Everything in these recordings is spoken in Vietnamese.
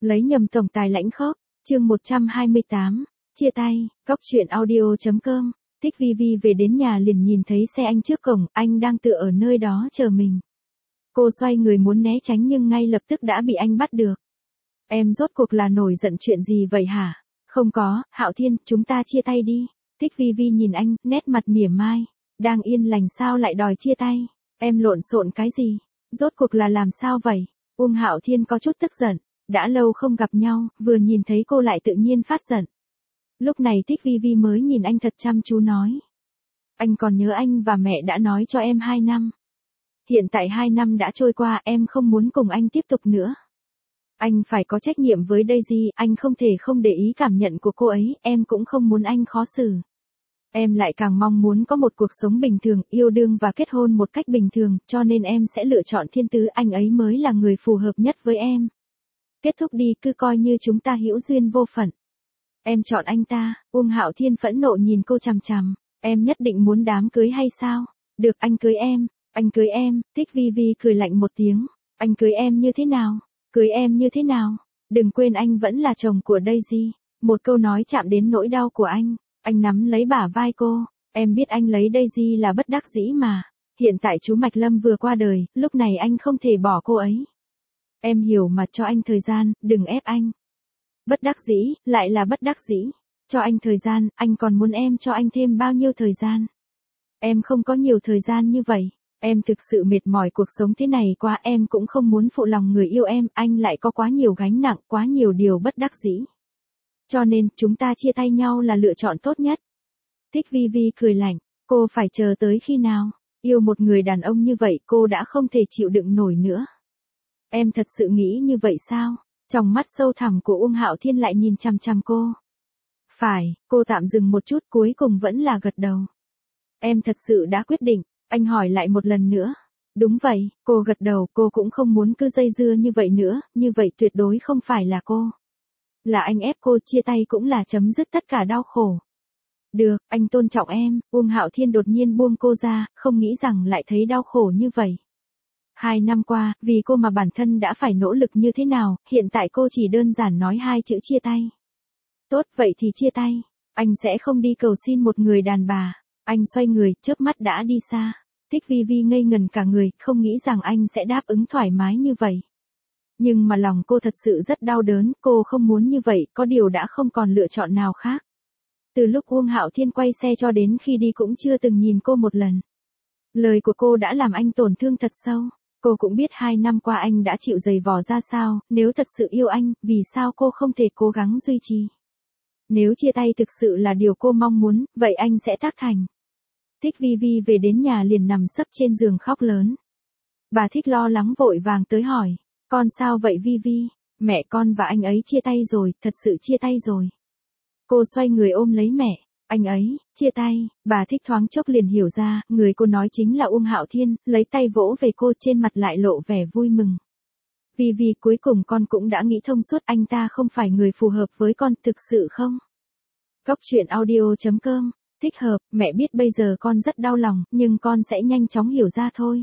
Lấy nhầm tổng tài lãnh khốc, chương 128, chia tay, Cóc truyện audio.com, Thích Vi Vi về đến nhà liền nhìn thấy xe anh trước cổng, anh đang tựa ở nơi đó chờ mình. Cô xoay người muốn né tránh nhưng ngay lập tức đã bị anh bắt được. Em rốt cuộc là nổi giận chuyện gì vậy hả? Không có, Hạo Thiên, chúng ta chia tay đi. Thích Vi Vi nhìn anh, nét mặt mỉa mai. Đang yên lành sao lại đòi chia tay? Em lộn xộn cái gì? Rốt cuộc là làm sao vậy? Hạo Thiên có chút tức giận. Đã lâu không gặp nhau, vừa nhìn thấy cô lại tự nhiên phát giận. Lúc này Thích Vi Vi mới nhìn anh thật chăm chú nói. Anh còn nhớ anh và mẹ đã nói cho em 2 năm. Hiện tại 2 năm đã trôi qua, em không muốn cùng anh tiếp tục nữa. Anh phải có trách nhiệm với Daisy, anh không thể không để ý cảm nhận của cô ấy, em cũng không muốn anh khó xử. Em lại càng mong muốn có một cuộc sống bình thường, yêu đương và kết hôn một cách bình thường, cho nên em sẽ lựa chọn Thiên Tứ, anh ấy mới là người phù hợp nhất với em. Kết thúc đi, cứ coi như chúng ta hữu duyên vô phận. Em chọn anh ta. Hạo Thiên phẫn nộ nhìn cô chằm chằm. Em nhất định muốn đám cưới hay sao? Được, anh cưới em. Anh cưới em. Thích Vi Vi cười lạnh một tiếng. Anh cưới em như thế nào? Cưới em như thế nào? Đừng quên anh vẫn là chồng của Daisy. Một câu nói chạm đến nỗi đau của anh. Anh nắm lấy bả vai cô. Em biết anh lấy Daisy là bất đắc dĩ mà. Hiện tại chú Mạch Lâm vừa qua đời, lúc này anh không thể bỏ cô ấy. Em hiểu mà, cho anh thời gian, đừng ép anh. Bất đắc dĩ, lại là bất đắc dĩ. Cho anh thời gian, anh còn muốn em cho anh thêm bao nhiêu thời gian? Em không có nhiều thời gian như vậy. Em thực sự mệt mỏi cuộc sống thế này quá, em cũng không muốn phụ lòng người yêu em, anh lại có quá nhiều gánh nặng, quá nhiều điều bất đắc dĩ. Cho nên, chúng ta chia tay nhau là lựa chọn tốt nhất. Thích Vi Vi cười lạnh, cô phải chờ tới khi nào? Yêu một người đàn ông như vậy cô đã không thể chịu đựng nổi nữa. Em thật sự nghĩ như vậy sao? Trong mắt sâu thẳm của Hạo Thiên lại nhìn chằm chằm cô. Phải, cô tạm dừng một chút cuối cùng vẫn là gật đầu. Em thật sự đã quyết định, anh hỏi lại một lần nữa. Đúng vậy, cô gật đầu, cô cũng không muốn cứ dây dưa như vậy nữa, như vậy tuyệt đối không phải là cô. Là anh ép cô, chia tay cũng là chấm dứt tất cả đau khổ. Được, anh tôn trọng em. Hạo Thiên đột nhiên buông cô ra, không nghĩ rằng lại thấy đau khổ như vậy. 2 năm qua, vì cô mà bản thân đã phải nỗ lực như thế nào, hiện tại cô chỉ đơn giản nói 2 chữ chia tay. Tốt, vậy thì chia tay. Anh sẽ không đi cầu xin một người đàn bà. Anh xoay người, chớp mắt đã đi xa. Thích Vi Vi ngây ngần cả người, không nghĩ rằng anh sẽ đáp ứng thoải mái như vậy. Nhưng mà lòng cô thật sự rất đau đớn, cô không muốn như vậy, có điều đã không còn lựa chọn nào khác. Từ lúc Hạo Thiên quay xe cho đến khi đi cũng chưa từng nhìn cô một lần. Lời của cô đã làm anh tổn thương thật sâu. Cô cũng biết 2 năm qua anh đã chịu giày vò ra sao, nếu thật sự yêu anh, vì sao cô không thể cố gắng duy trì. Nếu chia tay thực sự là điều cô mong muốn, vậy anh sẽ tác thành. Thích Vi Vi về đến nhà liền nằm sấp trên giường khóc lớn. Bà Thích lo lắng vội vàng tới hỏi, con sao vậy Vi Vi? Mẹ con và anh ấy chia tay rồi, thật sự chia tay rồi. Cô xoay người ôm lấy mẹ. Anh ấy, chia tay. Bà Thích thoáng chốc liền hiểu ra, người cô nói chính là Hạo Thiên, lấy tay vỗ về cô, trên mặt lại lộ vẻ vui mừng. Vi Vi, cuối cùng con cũng đã nghĩ thông suốt, anh ta không phải người phù hợp với con, thực sự không? Cóc truyện audio.com, thích hợp, mẹ biết bây giờ con rất đau lòng, nhưng con sẽ nhanh chóng hiểu ra thôi.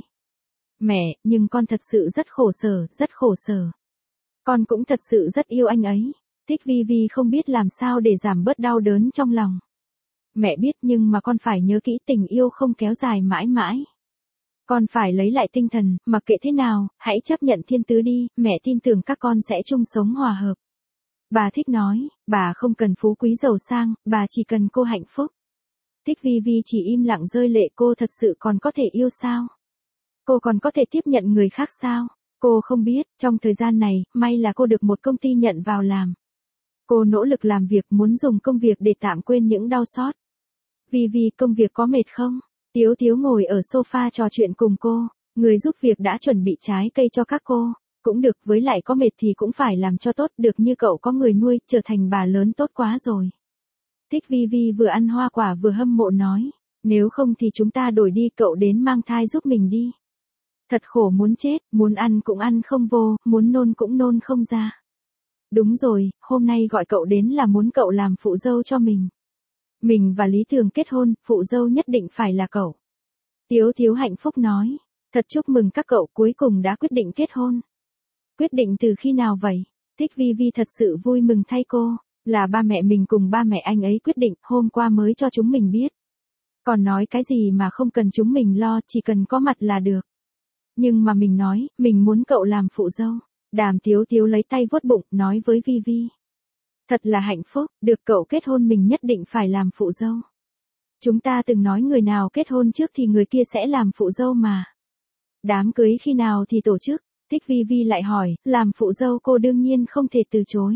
Mẹ, nhưng con thật sự rất khổ sở, rất khổ sở. Con cũng thật sự rất yêu anh ấy. Thích Vi Vi không biết làm sao để giảm bớt đau đớn trong lòng. Mẹ biết nhưng mà con phải nhớ kỹ, tình yêu không kéo dài mãi mãi. Con phải lấy lại tinh thần, mặc kệ thế nào, hãy chấp nhận Thiên Tứ đi, mẹ tin tưởng các con sẽ chung sống hòa hợp. Bà Thích nói, bà không cần phú quý giàu sang, bà chỉ cần cô hạnh phúc. Thích Vi Vi chỉ im lặng rơi lệ, cô thật sự còn có thể yêu sao? Cô còn có thể tiếp nhận người khác sao? Cô không biết, trong thời gian này, may là cô được một công ty nhận vào làm. Cô nỗ lực làm việc, muốn dùng công việc để tạm quên những đau xót. Vi Vi, công việc có mệt không? Tiếu Tiếu ngồi ở sofa trò chuyện cùng cô. Người giúp việc đã chuẩn bị trái cây cho các cô. Cũng được, với lại có mệt thì cũng phải làm cho tốt, được như cậu có người nuôi, trở thành bà lớn tốt quá rồi. Thích Vi Vi vừa ăn hoa quả vừa hâm mộ nói. Nếu không thì chúng ta đổi đi, cậu đến mang thai giúp mình đi. Thật khổ muốn chết, muốn ăn cũng ăn không vô, muốn nôn cũng nôn không ra. Đúng rồi, hôm nay gọi cậu đến là muốn cậu làm phụ dâu cho mình. Mình và Lý Thường kết hôn, phụ dâu nhất định phải là cậu. Tiếu Tiếu hạnh phúc nói. Thật chúc mừng các cậu, cuối cùng đã quyết định kết hôn. Quyết định từ khi nào vậy? Thích Vi Vi thật sự vui mừng thay cô, là ba mẹ mình cùng ba mẹ anh ấy quyết định, hôm qua mới cho chúng mình biết. Còn nói cái gì mà không cần chúng mình lo, chỉ cần có mặt là được. Nhưng mà mình nói, mình muốn cậu làm phụ dâu. Đàm Tiếu Tiếu lấy tay vuốt bụng, nói với Vi Vi. Thật là hạnh phúc, được cậu kết hôn mình nhất định phải làm phụ dâu. Chúng ta từng nói người nào kết hôn trước thì người kia sẽ làm phụ dâu mà. Đám cưới khi nào thì tổ chức? Thích Vi Vi lại hỏi, làm phụ dâu cô đương nhiên không thể từ chối.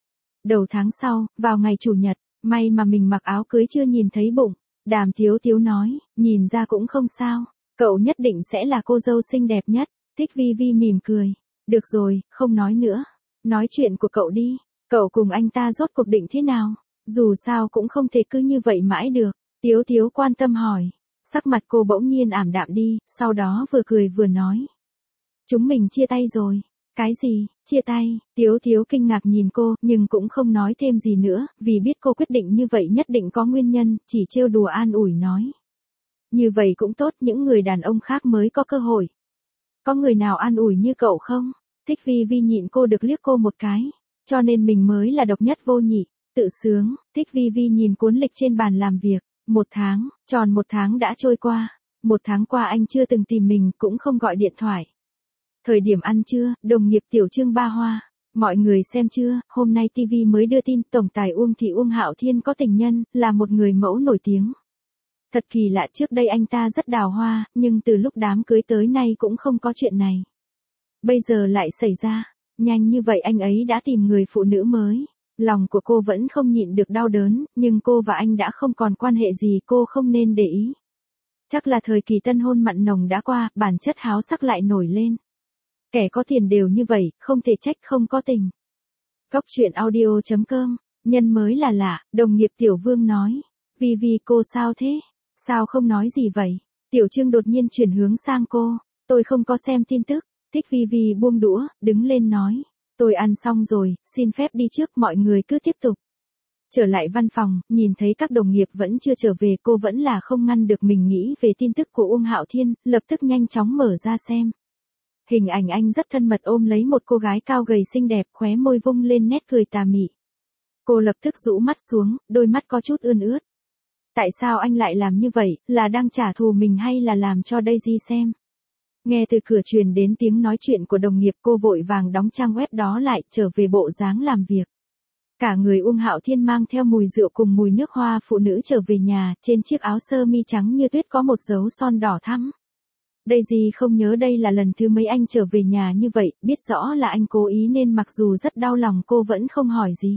Đầu tháng sau, vào ngày chủ nhật, may mà mình mặc áo cưới chưa nhìn thấy bụng. Đàm Tiếu Tiếu nói, nhìn ra cũng không sao, cậu nhất định sẽ là cô dâu xinh đẹp nhất. Thích Vi Vi mỉm cười, được rồi, không nói nữa. Nói chuyện của cậu đi, cậu cùng anh ta rốt cuộc định thế nào? Dù sao cũng không thể cứ như vậy mãi được. Tiếu Tiếu quan tâm hỏi. Sắc mặt cô bỗng nhiên ảm đạm đi, sau đó vừa cười vừa nói. Chúng mình chia tay rồi. Cái gì, chia tay? Tiếu Tiếu kinh ngạc nhìn cô, nhưng cũng không nói thêm gì nữa, vì biết cô quyết định như vậy nhất định có nguyên nhân, chỉ trêu đùa an ủi nói. Như vậy cũng tốt, những người đàn ông khác mới có cơ hội. Có người nào an ủi như cậu không? Thích Vi Vi nhịn cô được liếc cô một cái, cho nên mình mới là độc nhất vô nhị. Tự sướng. Thích Vi Vi nhìn cuốn lịch trên bàn làm việc. 1 tháng, tròn 1 tháng đã trôi qua. 1 tháng qua anh chưa từng tìm mình, cũng không gọi điện thoại. Thời điểm ăn trưa, đồng nghiệp Tiểu Trương ba hoa. Mọi người xem chưa, hôm nay TV mới đưa tin tổng tài Uông Thị Uông Hạo Thiên có tình nhân, là một người mẫu nổi tiếng. Thật kỳ lạ, trước đây anh ta rất đào hoa, nhưng từ lúc đám cưới tới nay cũng không có chuyện này. Bây giờ lại xảy ra, nhanh như vậy anh ấy đã tìm người phụ nữ mới. Lòng của cô vẫn không nhịn được đau đớn, nhưng cô và anh đã không còn quan hệ gì, cô không nên để ý. Chắc là thời kỳ tân hôn mặn nồng đã qua, bản chất háo sắc lại nổi lên. Kẻ có tiền đều như vậy, không thể trách không có tình. Góc truyện audio.com, nhân mới là lạ, đồng nghiệp Tiểu Vương nói. Vi Vi cô sao thế? Sao không nói gì vậy? Tiểu Trương đột nhiên chuyển hướng sang cô. Tôi không có xem tin tức. Thích Vi Vi buông đũa, đứng lên nói. Tôi ăn xong rồi, xin phép đi trước, mọi người cứ tiếp tục. Trở lại văn phòng, nhìn thấy các đồng nghiệp vẫn chưa trở về, cô vẫn là không ngăn được mình nghĩ về tin tức của Uông Hạo Thiên, lập tức nhanh chóng mở ra xem. Hình ảnh anh rất thân mật ôm lấy một cô gái cao gầy xinh đẹp, khóe môi vung lên nét cười tà mị. Cô lập tức rũ mắt xuống, đôi mắt có chút ươn ướt. Tại sao anh lại làm như vậy, là đang trả thù mình hay là làm cho Daisy xem? Nghe từ cửa truyền đến tiếng nói chuyện của đồng nghiệp, cô vội vàng đóng trang web đó lại, trở về bộ dáng làm việc. Cả người Uông Hạo Thiên mang theo mùi rượu cùng mùi nước hoa phụ nữ trở về nhà, trên chiếc áo sơ mi trắng như tuyết có một dấu son đỏ thắm. Daisy không nhớ đây là lần thứ mấy anh trở về nhà như vậy, biết rõ là anh cố ý nên mặc dù rất đau lòng cô vẫn không hỏi gì.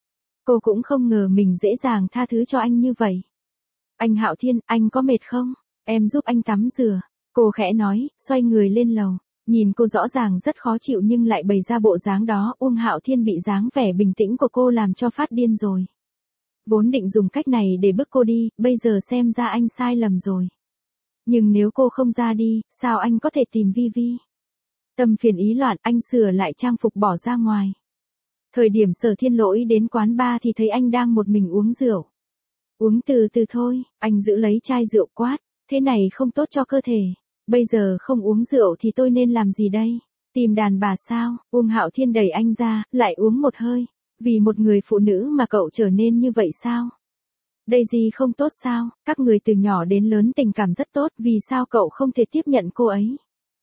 Cô cũng không ngờ mình dễ dàng tha thứ cho anh như vậy. Anh Hạo Thiên, anh có mệt không? Em giúp anh tắm rửa. Cô khẽ nói, xoay người lên lầu. Nhìn cô rõ ràng rất khó chịu nhưng lại bày ra bộ dáng đó, Uông Hạo Thiên bị dáng vẻ bình tĩnh của cô làm cho phát điên rồi. Vốn định dùng cách này để bức cô đi, bây giờ xem ra anh sai lầm rồi. Nhưng nếu cô không ra đi, sao anh có thể tìm Vi Vi? Tâm phiền ý loạn, anh sửa lại trang phục bỏ ra ngoài. Thời điểm Sở Thiên Lỗi đến quán bar thì thấy anh đang một mình uống rượu. Uống từ từ thôi, anh giữ lấy chai rượu quát, thế này không tốt cho cơ thể. Bây giờ không uống rượu thì tôi nên làm gì đây? Tìm đàn bà sao? Uông Hạo Thiên đẩy anh ra, lại uống một hơi. Vì một người phụ nữ mà cậu trở nên như vậy sao? Daisy không tốt sao? Các người từ nhỏ đến lớn tình cảm rất tốt, vì sao cậu không thể tiếp nhận cô ấy?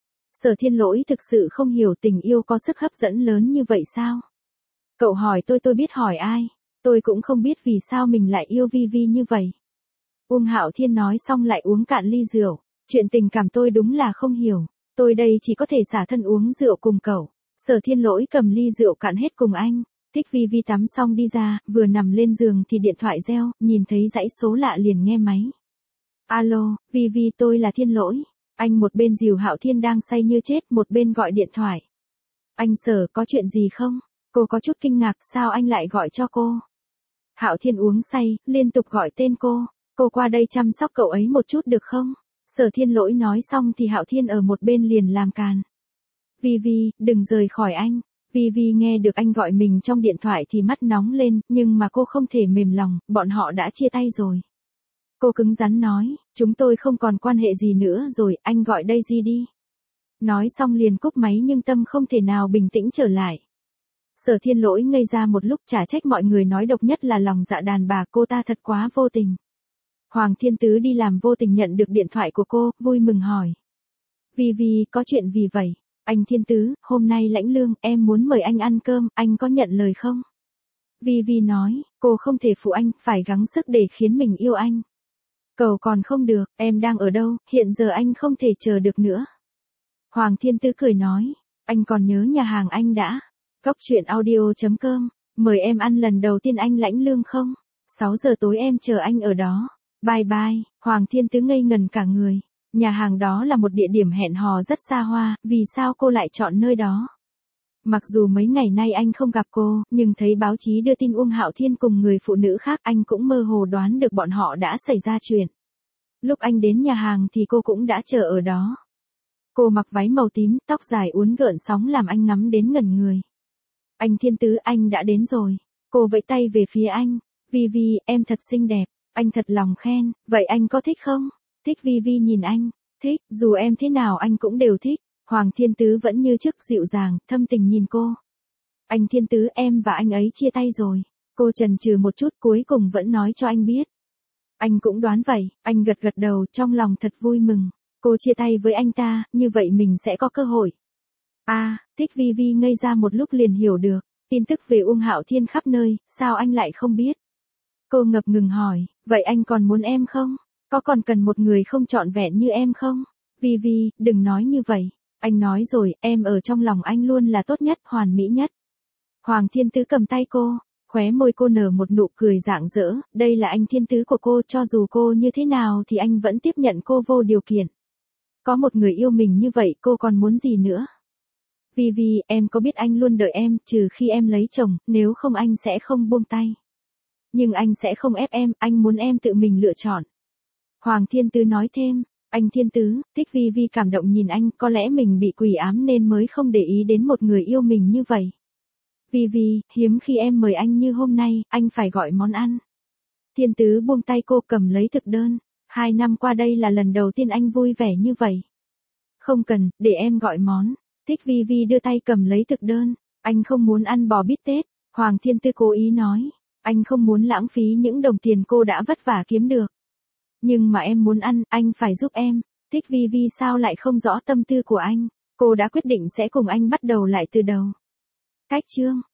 Sở Thiên Lỗi thực sự không hiểu tình yêu có sức hấp dẫn lớn như vậy sao? Cậu hỏi tôi biết hỏi ai? Tôi cũng không biết vì sao mình lại yêu Vi Vi như vậy. Uông Hạo Thiên nói xong lại uống cạn ly rượu. Chuyện tình cảm tôi đúng là không hiểu. Tôi đây chỉ có thể xả thân uống rượu cùng cậu. Sở Thiên Lỗi cầm ly rượu cạn hết cùng anh. Thích Vi Vi tắm xong đi ra, vừa nằm lên giường thì điện thoại reo, nhìn thấy dãy số lạ liền nghe máy. Alo, Vi Vi tôi là Thiên Lỗi. Anh một bên dìu Hạo Thiên đang say như chết, một bên gọi điện thoại. Anh Sở, có chuyện gì không? Cô có chút kinh ngạc, sao anh lại gọi cho cô? Hạo Thiên uống say, liên tục gọi tên cô. Cô qua đây chăm sóc cậu ấy một chút được không? Sở Thiên Lỗi nói xong thì Hạo Thiên ở một bên liền làm càn. Vi Vi, đừng rời khỏi anh. Vi Vi nghe được anh gọi mình trong điện thoại thì mắt nóng lên, nhưng mà cô không thể mềm lòng, bọn họ đã chia tay rồi. Cô cứng rắn nói, chúng tôi không còn quan hệ gì nữa rồi, anh gọi Daisy đi. Nói xong liền cúp máy nhưng tâm không thể nào bình tĩnh trở lại. Sở Thiên Lỗi ngây ra một lúc, chả trách mọi người nói độc nhất là lòng dạ đàn bà, cô ta thật quá vô tình. Hoàng Thiên Tứ đi làm vô tình nhận được điện thoại của cô, vui mừng hỏi. Vi, có chuyện gì vậy? Anh Thiên Tứ, hôm nay lãnh lương, em muốn mời anh ăn cơm, anh có nhận lời không? Vi nói, cô không thể phụ anh, phải gắng sức để khiến mình yêu anh. Cầu còn không được, em đang ở đâu, hiện giờ anh không thể chờ được nữa. Hoàng Thiên Tứ cười nói, anh còn nhớ nhà hàng anh đã. Cóc truyện audio.com, mời em ăn lần đầu tiên anh lãnh lương không? 6 giờ tối em chờ anh ở đó. Bye bye. Hoàng Thiên Tứ ngây ngần cả người. Nhà hàng đó là một địa điểm hẹn hò rất xa hoa, vì sao cô lại chọn nơi đó? Mặc dù mấy ngày nay anh không gặp cô, nhưng thấy báo chí đưa tin Uông Hạo Thiên cùng người phụ nữ khác, anh cũng mơ hồ đoán được bọn họ đã xảy ra chuyện. Lúc anh đến nhà hàng thì cô cũng đã chờ ở đó. Cô mặc váy màu tím, tóc dài uốn gợn sóng làm anh ngắm đến ngẩn người. Anh Thiên Tứ, anh đã đến rồi. Cô vẫy tay về phía anh. Vi, em thật xinh đẹp. Anh thật lòng khen. Vậy anh có thích không? Thích. Vi nhìn anh. Thích, dù em thế nào anh cũng đều thích. Hoàng Thiên Tứ vẫn như trước dịu dàng, thâm tình nhìn cô. Anh Thiên Tứ, em và anh ấy chia tay rồi. Cô chần chừ một chút, cuối cùng vẫn nói cho anh biết. Anh cũng đoán vậy, anh gật gật đầu, trong lòng thật vui mừng. Cô chia tay với anh ta, như vậy mình sẽ có cơ hội. Thích. Vi ngây ra một lúc liền hiểu được. Tin tức về Uông Hạo Thiên khắp nơi, sao anh lại không biết? Cô ngập ngừng hỏi, vậy anh còn muốn em không? Có còn cần một người không trọn vẹn như em không? Vi, đừng nói như vậy. Anh nói rồi, em ở trong lòng anh luôn là tốt nhất, hoàn mỹ nhất. Hoàng Thiên Tứ cầm tay cô, khóe môi cô nở một nụ cười rạng rỡ, đây là anh Thiên Tứ của cô, cho dù cô như thế nào thì anh vẫn tiếp nhận cô vô điều kiện. Có một người yêu mình như vậy, cô còn muốn gì nữa? Vi, em có biết anh luôn đợi em, trừ khi em lấy chồng, nếu không anh sẽ không buông tay. Nhưng anh sẽ không ép em, anh muốn em tự mình lựa chọn. Hoàng Thiên Tứ nói thêm, anh Thiên Tứ, Thích. Vi cảm động nhìn anh, có lẽ mình bị quỷ ám nên mới không để ý đến một người yêu mình như vậy. Vi, hiếm khi em mời anh như hôm nay, anh phải gọi món ăn. Thiên Tứ buông tay cô, cầm lấy thực đơn. 2 năm qua đây là lần đầu tiên anh vui vẻ như vậy. Không cần, để em gọi món. Thích. Vi đưa tay cầm lấy thực đơn. Anh không muốn ăn bò bít tết. Hoàng Thiên Tứ cố ý nói. Anh không muốn lãng phí những đồng tiền cô đã vất vả kiếm được. Nhưng mà em muốn ăn, anh phải giúp em. Thích. Vi sao lại không rõ tâm tư của anh. Cô đã quyết định sẽ cùng anh bắt đầu lại từ đầu. Cách chương